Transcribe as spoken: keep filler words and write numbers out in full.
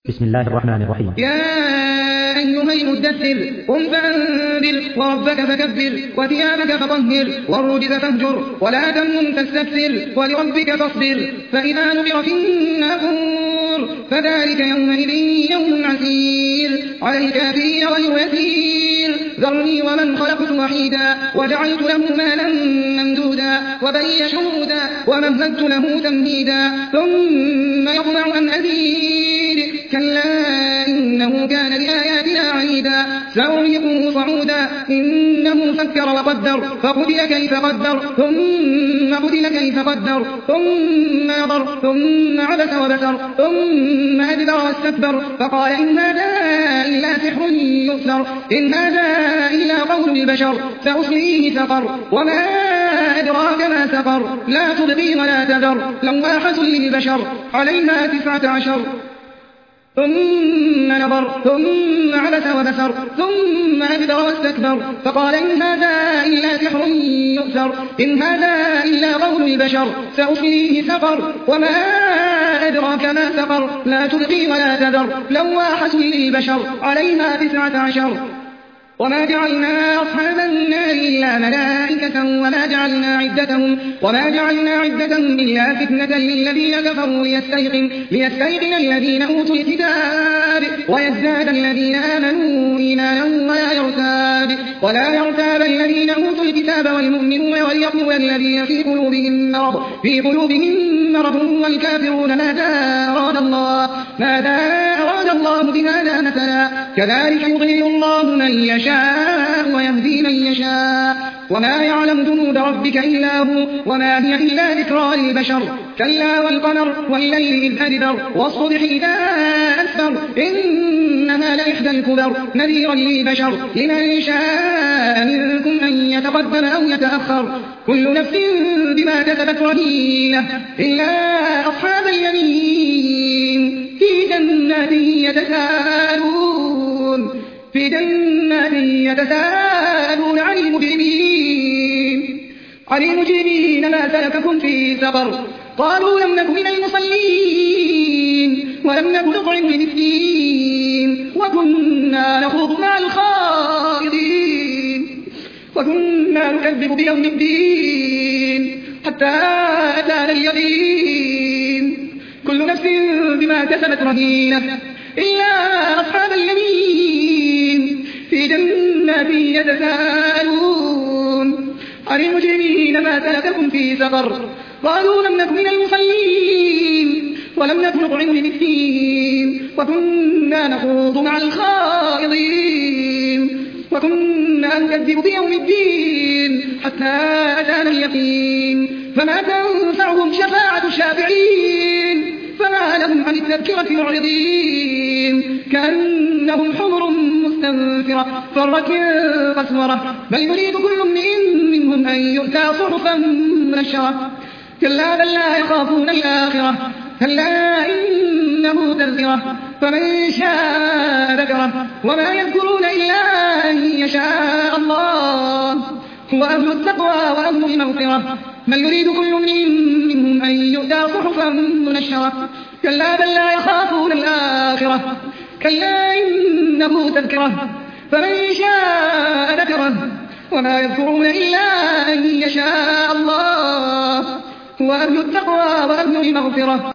بسم الله الرحمن الرحيم. يا أيها المدثر قم فأنذر وربك فكبر وثيابك فطهر والرجز فاهجر ولا تمنن تستكثر ولربك فاصبر فإذا نقر في الناقور فذلك يومئذ يوم عسير على الكافرين غير يسير ذرني ومن خلقت وحيدا وجعلت له مالا ممدودا وبنين شهودا ومهدت له تمهيدا ثم يطمع أن أزيد كلا إنه كان لآياتنا عنيدا سأرهقه صعودا إنه فكر وقدر فقتل كيف قدر ثم قتل كيف قدر ثم نظر ثم عبس وبسر ثم أدبر واستكبر فقال إن هذا إلا سحر يؤثر إن هذا إلا قول البشر سأصليه سقر وما أدراك ما سقر لا تبقي ولا تذر لواحة للبشر عليها تسعة عشر ثم نظر ثم عبس وبسر ثم أدبر واستكبر فقال إن هذا إلا سحر يؤثر إن هذا إلا قول البشر سأصليه سقر وما أدراك ما سقر لا تبقي ولا تذر لواحة للبشر عليها تسعة عشر وما جعلنا أصحاب النار إلا ملائكة وما جعلنا عدتهم وما جعلنا عدتهم إلا فتنة للذين كفروا ليستيقن ليستيقن الذين أوتوا الكتاب ويزداد الذين آمنوا إيمانا ولا يرتاب ولا يرتاب الذين أوتوا الكتاب والمؤمنون وليقول الذين في قلوبهم مرض في قلوبهم مرض والكافرون ماذا أراد الله ماذا أراد الله بهذا مثلا كذلك يضل الله من يشاء ويهدي من يشاء وما يعلم جنود ربك إلا هو وما هي إلا ذكرى للبشر كلا والقمر والليل إذ أدبر والصبح إذا أسفر إنها لإحدى الكبر نذيرا للبشر لمن شاء منكم أن يتقدم أو يتأخر كل نفس بما كسبت رهينة إلا أصحاب اليمين في جنات يتساءلون في جنات يتساءلون عن المجرمين عن المجرمين ما سلككم في سقر قالوا لم نك من المصلين ولم نك نطعم المسكين وكنا نخوض مع الخائضين وكنا نكذب بيوم الدين حتى أتانا اليقين كل نفس بما كسبت رهينة إلا أصحاب اليمين في جنات يتساءلون عن المجرمين ما سلككم في سقر قالوا لم نك من المصلين ولم نك نطعم المسكين وكنا نخوض مع الخائضين وكنا نكذب بيوم الدين حتى أتانا اليقين فما تنفعهم شفاعة الشافعين فما لهم عن التذكرة معرضين كأنهم حمر مستنفرة فرت من قسورة بل يريد كل امرئ منهم أن يؤتى صحفا منشرة كلا بل لا يخافون الآخرة كلا إنه تذكرة فمن شاء ذكره وما يذكرون إلا أن يشاء الله هو أهل التقوى وأهل المغفرة بل يريد كل امرئ منهم أن يؤتى صحفا منشرة كلا بل لا يخافون الآخرة كلا إنه تذكرة فمن شاء ذكره وما يذكرون إلا أن يشاء الله هو أهل التقوى وأهل المغفرة